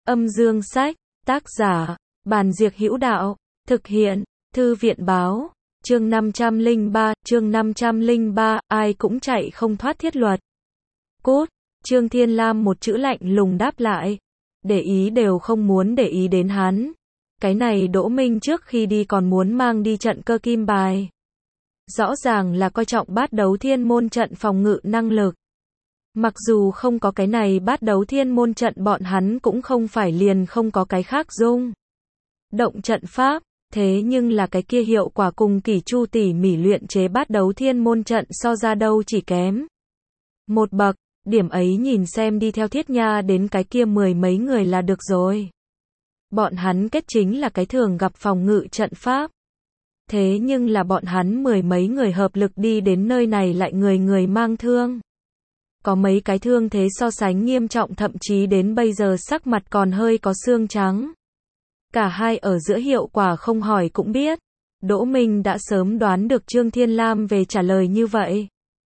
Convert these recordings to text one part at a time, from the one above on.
Âm dương sách, tác giả, Bàn Diệc Hữu Đạo, thực hiện, Thư viện báo, chương 503, ai cũng chạy không thoát thiết luật. Cút, Trương Thiên Lam một chữ lạnh lùng đáp lại, để ý đều không muốn để ý đến hắn. Cái này Đỗ Minh trước khi đi còn muốn mang đi trận cơ kim bài. Rõ ràng là coi trọng bát đấu thiên môn trận phòng ngự năng lực. Mặc dù không có cái này bát đấu thiên môn trận bọn hắn cũng không phải liền không có cái khác dung động trận pháp, thế nhưng là cái kia hiệu quả cùng Kỷ Chu tỉ mỉ luyện chế bát đấu thiên môn trận so ra đâu chỉ kém một bậc, điểm ấy nhìn xem đi theo Thiết Nha đến cái kia mười mấy người là được rồi. Bọn hắn kết chính là cái thường gặp phòng ngự trận pháp. Thế nhưng là bọn hắn mười mấy người hợp lực đi đến nơi này lại người người mang thương. Có mấy cái thương thế so sánh nghiêm trọng, thậm chí đến bây giờ sắc mặt còn hơi có xương trắng. Cả hai ở giữa hiệu quả không hỏi cũng biết. Đỗ Minh đã sớm đoán được Trương Thiên Lam về trả lời như vậy.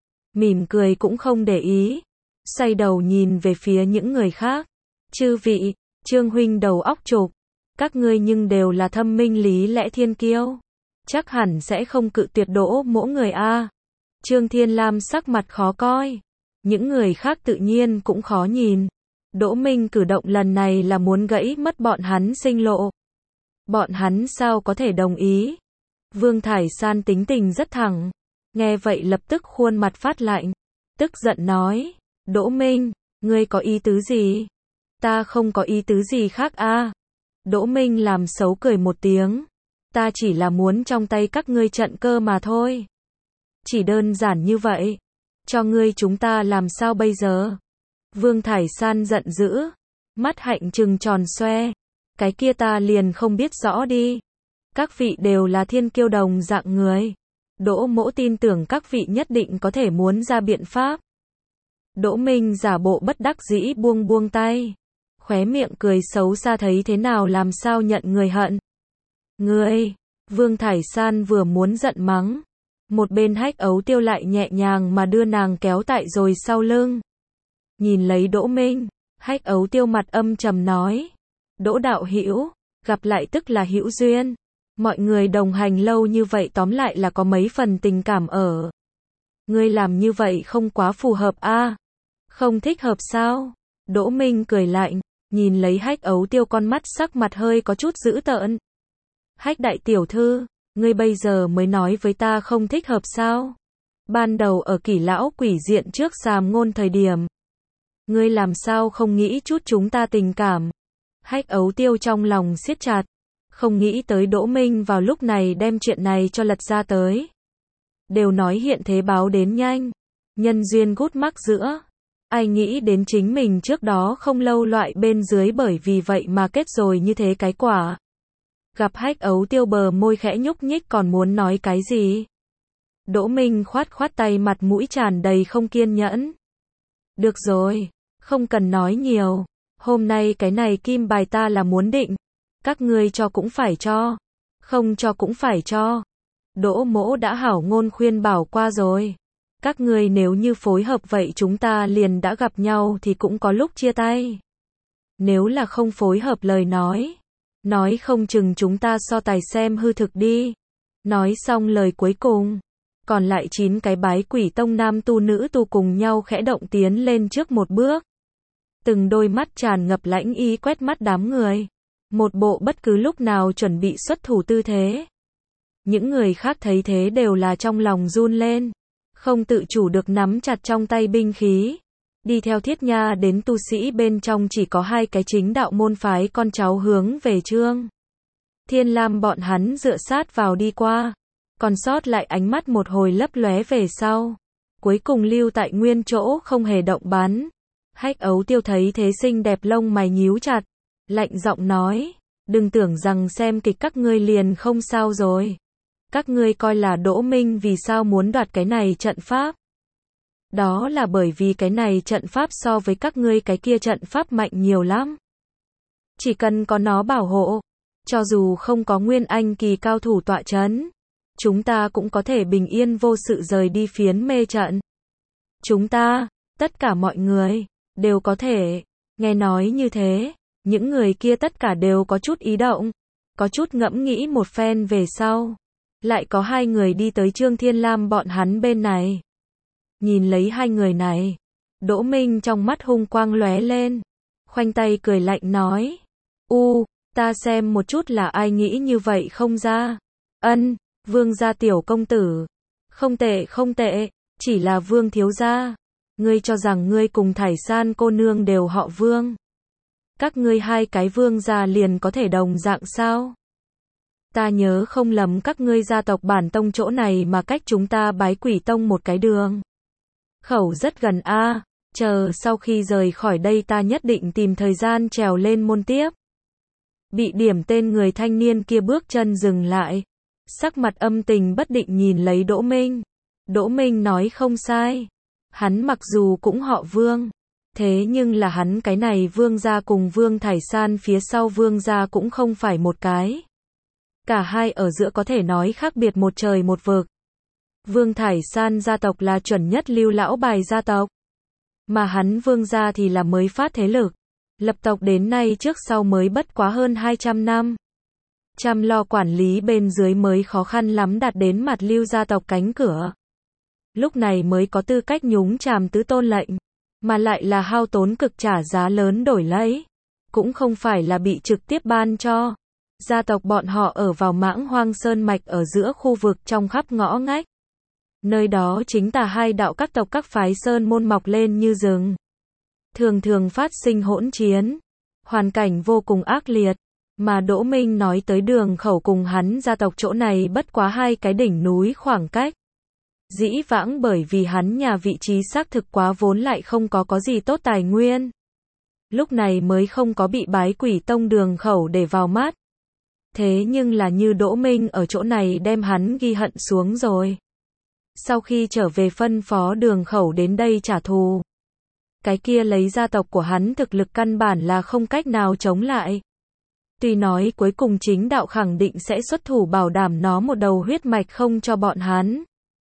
Mỉm cười cũng không để ý. Xoay đầu nhìn về phía những người khác. Chư vị, Trương huynh đầu óc trục. Các ngươi nhưng đều là thâm minh lý lẽ thiên kiêu. Chắc hẳn sẽ không cự tuyệt Đỗ mỗ người a. Trương Thiên Lam sắc mặt khó coi. Những người khác tự nhiên cũng khó nhìn. Đỗ Minh cử động lần này là muốn gãy mất bọn hắn sinh lộ. Bọn hắn sao có thể đồng ý? Vương Thải San tính tình rất thẳng. Nghe vậy lập tức khuôn mặt phát lạnh. Tức giận nói. Đỗ Minh, ngươi có ý tứ gì? Ta không có ý tứ gì khác a. Đỗ Minh làm xấu cười một tiếng. Ta chỉ là muốn trong tay các ngươi trận cơ mà thôi. Chỉ đơn giản như vậy. Cho ngươi chúng ta làm sao bây giờ? Vương Thải San giận dữ. Mắt hạnh trừng tròn xoe. Cái kia ta liền không biết rõ đi. Các vị đều là thiên kiêu đồng dạng người. Đỗ mỗ tin tưởng các vị nhất định có thể muốn ra biện pháp. Đỗ Minh giả bộ bất đắc dĩ buông buông tay. Khóe miệng cười xấu xa thấy thế nào làm sao nhận người hận. Ngươi, Vương Thải San vừa muốn giận mắng. Một bên Hách Ấu Tiêu lại nhẹ nhàng mà đưa nàng kéo tại rồi sau lưng. Nhìn lấy Đỗ Minh, Hách Ấu Tiêu mặt âm trầm nói. Đỗ đạo hữu, gặp lại tức là hữu duyên. Mọi người đồng hành lâu như vậy tóm lại là có mấy phần tình cảm ở. Ngươi làm như vậy không quá phù hợp a. Không thích hợp sao? Đỗ Minh cười lạnh, nhìn lấy Hách Ấu Tiêu con mắt sắc mặt hơi có chút dữ tợn. Hách đại tiểu thư, ngươi bây giờ mới nói với ta không thích hợp sao? Ban đầu ở Kỷ lão quỷ diện trước sàm ngôn thời điểm. Ngươi làm sao không nghĩ chút chúng ta tình cảm? Hách Ấu Tiêu trong lòng siết chặt. Không nghĩ tới Đỗ Minh vào lúc này đem chuyện này cho lật ra tới. Đều nói hiện thế báo đến nhanh. Nhân duyên gút mắc giữa. Ai nghĩ đến chính mình trước đó không lâu loại bên dưới bởi vì vậy mà kết rồi như thế cái quả. Gặp Hách Ấu Tiêu bờ môi khẽ nhúc nhích còn muốn nói cái gì. Đỗ Minh khoát khoát tay mặt mũi tràn đầy không kiên nhẫn. Được rồi, không cần nói nhiều. Hôm nay cái này kim bài ta là muốn định. Các ngươi cho cũng phải cho. Không cho cũng phải cho. Đỗ mỗ đã hảo ngôn khuyên bảo qua rồi. Các ngươi nếu như phối hợp vậy chúng ta liền đã gặp nhau thì cũng có lúc chia tay. Nếu là không phối hợp lời nói không chừng chúng ta so tài xem hư thực đi. Nói xong lời cuối cùng, còn lại 9 cái bái quỷ tông nam tu nữ tu cùng nhau khẽ động tiến lên trước một bước. Từng đôi mắt tràn ngập lãnh ý quét mắt đám người. Một bộ bất cứ lúc nào chuẩn bị xuất thủ tư thế. Những người khác thấy thế đều là trong lòng run lên. Không tự chủ được nắm chặt trong tay binh khí. Đi theo Thiết Nha đến tu sĩ bên trong chỉ có 2 cái chính đạo môn phái con cháu hướng về Trương Thiên Lam bọn hắn dựa sát vào đi qua. Còn sót lại ánh mắt một hồi lấp lóe về sau. Cuối cùng lưu tại nguyên chỗ không hề động bắn. Hách Ấu Tiêu thấy thế xinh đẹp lông mày nhíu chặt. Lạnh giọng nói. Đừng tưởng rằng xem kịch các ngươi liền không sao rồi. Các ngươi coi là Đỗ Minh vì sao muốn đoạt cái này trận pháp. Đó là bởi vì cái này trận pháp so với các ngươi cái kia trận pháp mạnh nhiều lắm. Chỉ cần có nó bảo hộ, cho dù không có nguyên anh kỳ cao thủ tọa chấn, chúng ta cũng có thể bình yên vô sự rời đi phiến mê trận. Chúng ta, tất cả mọi người, đều có thể. Nghe nói như thế, Những người kia tất cả đều có chút ý động, có chút ngẫm nghĩ một phen về sau. Lại có hai người đi tới Trương Thiên Lam bọn hắn bên này. Nhìn lấy hai người này, Đỗ Minh trong mắt hung quang lóe lên, khoanh tay cười lạnh nói, ta xem một chút là ai nghĩ như vậy không ra. Vương gia tiểu công tử, không tệ không tệ, chỉ là Vương thiếu gia, ngươi cho rằng ngươi cùng Thải San cô nương đều họ Vương. Các ngươi hai cái Vương gia liền có thể đồng dạng sao? Ta nhớ không lầm các ngươi gia tộc bản tông chỗ này mà cách chúng ta Bái Quỷ tông một cái đường khẩu rất gần a. Chờ sau khi rời khỏi đây ta nhất định tìm thời gian trèo lên môn tiếp. Bị điểm tên người thanh niên kia bước chân dừng lại, sắc mặt âm tình bất định nhìn lấy Đỗ Minh. Đỗ Minh nói không sai, hắn mặc dù cũng họ Vương, thế nhưng là hắn cái này Vương gia cùng Vương Thải San phía sau Vương gia cũng không phải một cái. Cả hai ở giữa có thể nói khác biệt một trời một vực. Vương Thải San gia tộc là chuẩn nhất lưu lão bài gia tộc, mà hắn Vương gia thì là mới phát thế lực, lập tộc đến nay trước sau mới bất quá hơn 200 năm. Chăm lo quản lý bên dưới mới khó khăn lắm đạt đến mặt lưu gia tộc cánh cửa. Lúc này mới có tư cách nhúng chàm tứ tôn lệnh, mà lại là hao tốn cực trả giá lớn đổi lấy, cũng không phải là bị trực tiếp ban cho. Gia tộc bọn họ ở vào Mãng Hoang Sơn Mạch ở giữa khu vực trong khắp ngõ ngách. Nơi đó chính là hai đạo các tộc các phái sơn môn mọc lên như rừng. Thường thường phát sinh hỗn chiến, hoàn cảnh vô cùng ác liệt, mà Đỗ Minh nói tới đường khẩu cùng hắn gia tộc chỗ này bất quá hai cái đỉnh núi khoảng cách. Dĩ vãng bởi vì hắn nhà vị trí xác thực quá vốn lại không có gì tốt tài nguyên. Lúc này mới không có bị Bái Quỷ tông đường khẩu để vào mắt. Thế nhưng là như Đỗ Minh ở chỗ này đem hắn ghi hận xuống rồi. Sau khi trở về phân phó đường khẩu đến đây trả thù. Cái kia lấy gia tộc của hắn thực lực căn bản là không cách nào chống lại. Tuy nói cuối cùng chính đạo khẳng định sẽ xuất thủ bảo đảm nó một đầu huyết mạch không cho bọn hắn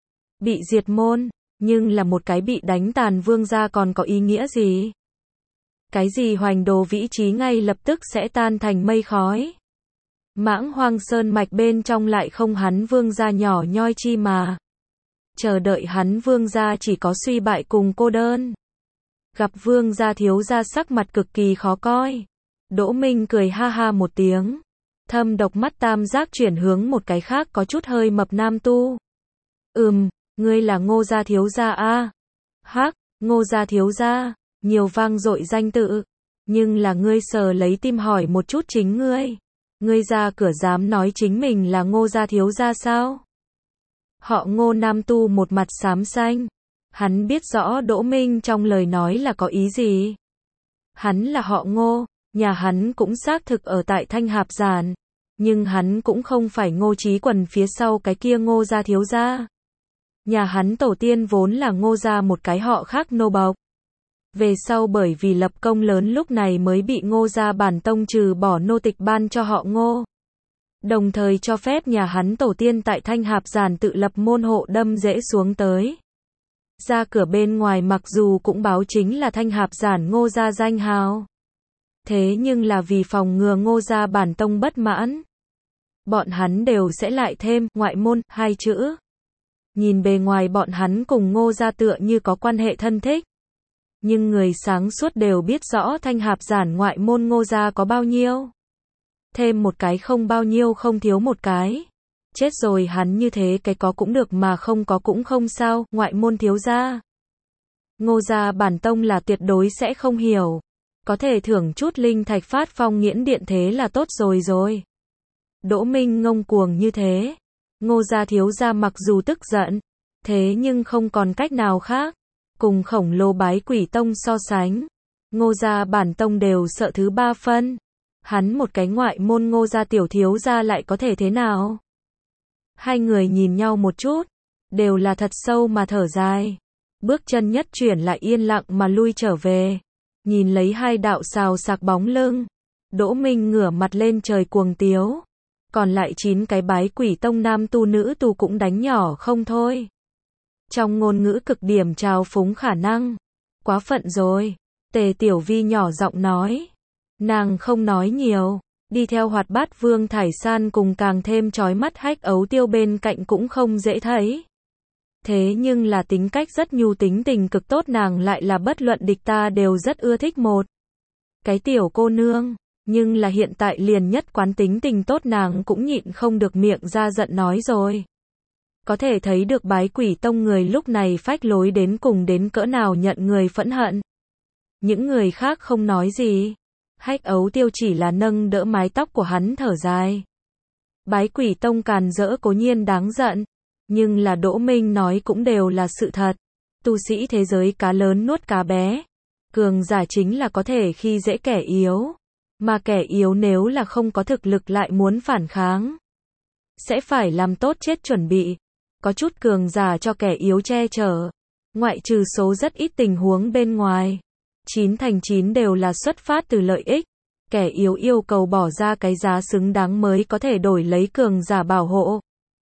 bị diệt môn, nhưng là một cái bị đánh tàn Vương gia còn có ý nghĩa gì? Cái gì hoành đồ vĩ trí ngay lập tức sẽ tan thành mây khói. Mãng Hoang Sơn Mạch bên trong lại không hắn Vương gia nhỏ nhoi chi mà. Chờ đợi hắn Vương gia chỉ có suy bại cùng cô đơn. Gặp Vương gia thiếu gia sắc mặt cực kỳ khó coi. Đỗ Minh cười ha ha một tiếng. Thâm độc mắt tam giác chuyển hướng một cái khác có chút hơi mập nam tu. Ngươi là Ngô gia thiếu gia a? Hắc, Ngô gia thiếu gia, nhiều vang dội danh tự. Nhưng là ngươi sờ lấy tim hỏi một chút chính ngươi. Ngươi ra cửa dám nói chính mình là Ngô gia thiếu gia sao? Họ Ngô nam tu một mặt xám xanh. Hắn biết rõ Đỗ Minh trong lời nói là có ý gì. Hắn là họ Ngô, nhà hắn cũng xác thực ở tại Thanh Hạp Giản. Nhưng hắn cũng không phải Ngô Chí Quần phía sau cái kia Ngô gia thiếu gia. Nhà hắn tổ tiên vốn là Ngô gia một cái họ khác nô bộc. Về sau bởi vì lập công lớn lúc này mới bị Ngô gia bản tông trừ bỏ nô tịch ban cho họ Ngô. Đồng thời cho phép nhà hắn tổ tiên tại Thanh Hạp Giản tự lập môn hộ đâm rễ xuống tới. Ra cửa bên ngoài mặc dù cũng báo chính là Thanh Hạp Giản Ngô gia danh hào. Thế nhưng là vì phòng ngừa Ngô gia bản tông bất mãn. Bọn hắn đều sẽ lại thêm ngoại môn hai chữ. Nhìn bề ngoài bọn hắn cùng Ngô gia tựa như có quan hệ thân thích. Nhưng người sáng suốt đều biết rõ Thanh Hạp Giản ngoại môn Ngô gia có bao nhiêu. Thêm một cái không bao nhiêu không thiếu một cái. Chết rồi hắn như thế cái có cũng được mà không có cũng không sao, ngoại môn thiếu gia. Ngô gia bản tông là tuyệt đối sẽ không hiểu. Có thể thưởng chút linh thạch phát phong nghiễn điện thế là tốt rồi. Đỗ Minh ngông cuồng như thế. Ngô gia thiếu gia mặc dù tức giận, thế nhưng không còn cách nào khác. Cùng khổng lồ Bái Quỷ tông so sánh, Ngô gia bản tông đều sợ thứ ba phân. Hắn một cái ngoại môn Ngô gia tiểu thiếu gia lại có thể thế nào? Hai người nhìn nhau một chút, đều là thật sâu mà thở dài. Bước chân nhất chuyển lại yên lặng mà lui trở về. Nhìn lấy hai đạo xào sạc bóng lưng, Đỗ Minh ngửa mặt lên trời cuồng tiếu. Còn lại 9 cái Bái Quỷ tông nam tu nữ tu cũng đánh nhỏ không thôi. Trong ngôn ngữ cực điểm trào phúng khả năng. Quá phận rồi. Tề Tiểu Vi nhỏ giọng nói. Nàng không nói nhiều, đi theo hoạt bát Vương Thải San cùng càng thêm chói mắt Hách Ấu Tiêu bên cạnh cũng không dễ thấy. Thế nhưng là tính cách rất nhu tính tình cực tốt, nàng lại là bất luận địch ta đều rất ưa thích một cái tiểu cô nương, nhưng là hiện tại liền nhất quán tính tình tốt nàng cũng nhịn không được miệng ra giận nói rồi. Có thể thấy được Bái Quỷ Tông người lúc này phách lối đến cùng đến cỡ nào nhận người phẫn hận. Những người khác không nói gì. Hách Ấu Tiêu chỉ là nâng đỡ mái tóc của hắn thở dài. Bái Quỷ Tông càn rỡ cố nhiên đáng giận, nhưng là Đỗ Minh nói cũng đều là sự thật. Tu sĩ thế giới cá lớn nuốt cá bé. Cường giả chính là có thể khi dễ kẻ yếu. Mà kẻ yếu nếu là không có thực lực lại muốn phản kháng, sẽ phải làm tốt chết chuẩn bị. Có chút cường giả cho kẻ yếu che chở. Ngoại trừ số rất ít tình huống bên ngoài. 9 thành 9 đều là xuất phát từ lợi ích. Kẻ yếu yêu cầu bỏ ra cái giá xứng đáng mới có thể đổi lấy cường giả bảo hộ.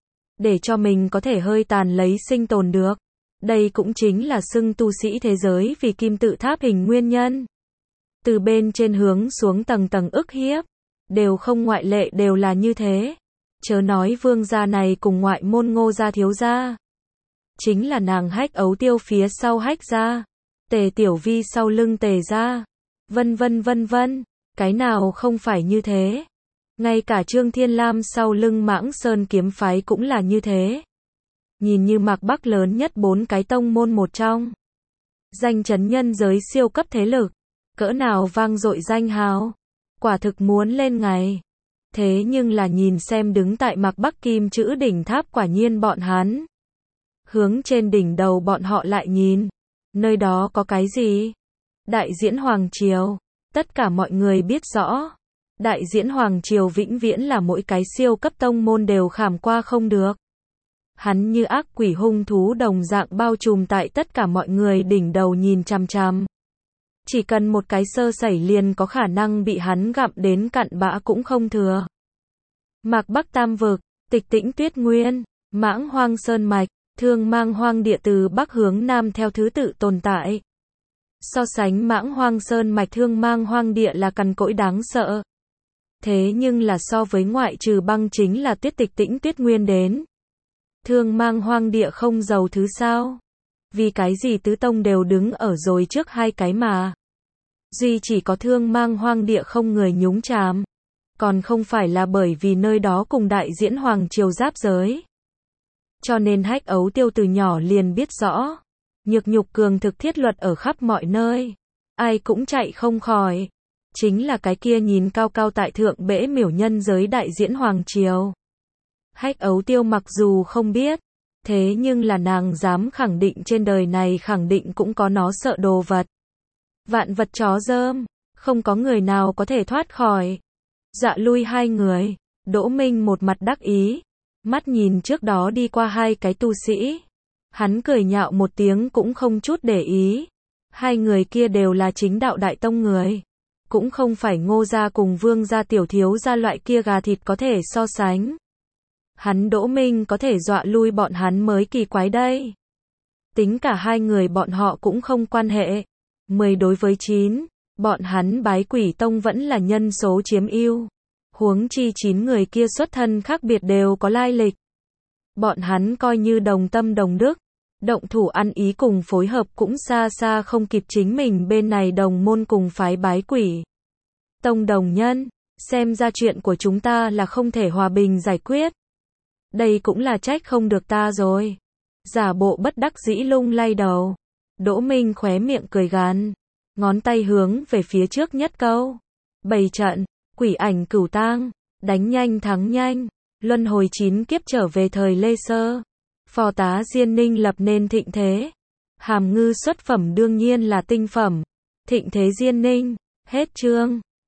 Để cho mình có thể hơi tàn lấy sinh tồn được. Đây cũng chính là xưng tu sĩ thế giới vì kim tự tháp hình nguyên nhân. Từ bên trên hướng xuống tầng tầng ức hiếp. Đều không ngoại lệ đều là như thế. Chớ nói Vương gia này cùng ngoại môn Ngô gia thiếu gia. Chính là nàng Hách Ấu Tiêu phía sau Hách gia. Tề Tiểu Vi sau lưng Tề gia. Vân vân vân vân. Cái nào không phải như thế. Ngay cả Trương Thiên Lam sau lưng Mãng Sơn kiếm phái cũng là như thế. Nhìn như Mạc Bắc lớn nhất 4 cái tông môn một trong. Danh chấn nhân giới siêu cấp thế lực. Cỡ nào vang dội danh hào. Quả thực muốn lên ngày. Thế nhưng là nhìn xem đứng tại Mạc Bắc Kim chữ đỉnh tháp quả nhiên bọn hắn. Hướng trên đỉnh đầu bọn họ lại nhìn. Nơi đó có cái gì? Đại diễn Hoàng Triều. Tất cả mọi người biết rõ. Đại diễn Hoàng Triều vĩnh viễn là mỗi cái siêu cấp tông môn đều khảm qua không được. Hắn như ác quỷ hung thú đồng dạng bao trùm tại tất cả mọi người đỉnh đầu nhìn chằm chằm. Chỉ cần một cái sơ sẩy liền có khả năng bị hắn gặm đến cặn bã cũng không thừa. Mạc Bắc Tam Vực, Tịch Tĩnh Tuyết Nguyên, Mãng Hoang Sơn Mạch, Thương Mang Hoang Địa từ Bắc hướng Nam theo thứ tự tồn tại. So sánh Mãng Hoang Sơn Mạch Thương Mang Hoang Địa là cằn cỗi đáng sợ. Thế nhưng là so với ngoại trừ băng chính là Tuyết Tịch Tĩnh Tuyết Nguyên đến. Thương Mang Hoang Địa không giàu thứ sao? Vì cái gì tứ tông đều đứng ở rồi trước hai cái mà. Duy chỉ có Thương Mang Hoang Địa không người nhúng chàm. Còn không phải là bởi vì nơi đó cùng Đại diễn Hoàng Triều giáp giới. Cho nên Hách Ấu Tiêu từ nhỏ liền biết rõ. Nhược nhục cường thực thiết luật ở khắp mọi nơi. Ai cũng chạy không khỏi. Chính là cái kia nhìn cao cao tại thượng bẽ miểu nhân giới Đại diễn Hoàng Triều. Hách Ấu Tiêu mặc dù không biết. Thế nhưng là nàng dám khẳng định trên đời này khẳng định cũng có nó sợ đồ vật. Vạn vật chó dơm. Không có người nào có thể thoát khỏi. Dọa lui hai người. Đỗ Minh một mặt đắc ý. Mắt nhìn trước đó đi qua hai cái tu sĩ. Hắn cười nhạo một tiếng cũng không chút để ý. Hai người kia đều là chính đạo đại tông người. Cũng không phải Ngô gia cùng Vương gia tiểu thiếu gia loại kia gà thịt có thể so sánh. Hắn Đỗ Minh có thể dọa lui bọn hắn mới kỳ quái đây. Tính cả hai người bọn họ cũng không quan hệ. 10 đối với 9, bọn hắn Bái Quỷ Tông vẫn là nhân số chiếm ưu. Huống chi 9 người kia xuất thân khác biệt đều có lai lịch. Bọn hắn coi như đồng tâm đồng đức, động thủ ăn ý cùng phối hợp cũng xa xa không kịp chính mình bên này đồng môn cùng phái Bái Quỷ Tông đồng nhân, xem ra chuyện của chúng ta là không thể hòa bình giải quyết. Đây cũng là trách không được ta rồi. Giả bộ bất đắc dĩ lung lay đầu. Đỗ Minh khóe miệng cười gằn, ngón tay hướng về phía trước nhất câu. Bày trận, quỷ ảnh cửu tang, đánh nhanh thắng nhanh, luân hồi 9 kiếp trở về thời Lê Sơ. Phò tá Diên Ninh lập nên thịnh thế. Hàm ngư xuất phẩm đương nhiên là tinh phẩm. Thịnh thế Diên Ninh, hết chương.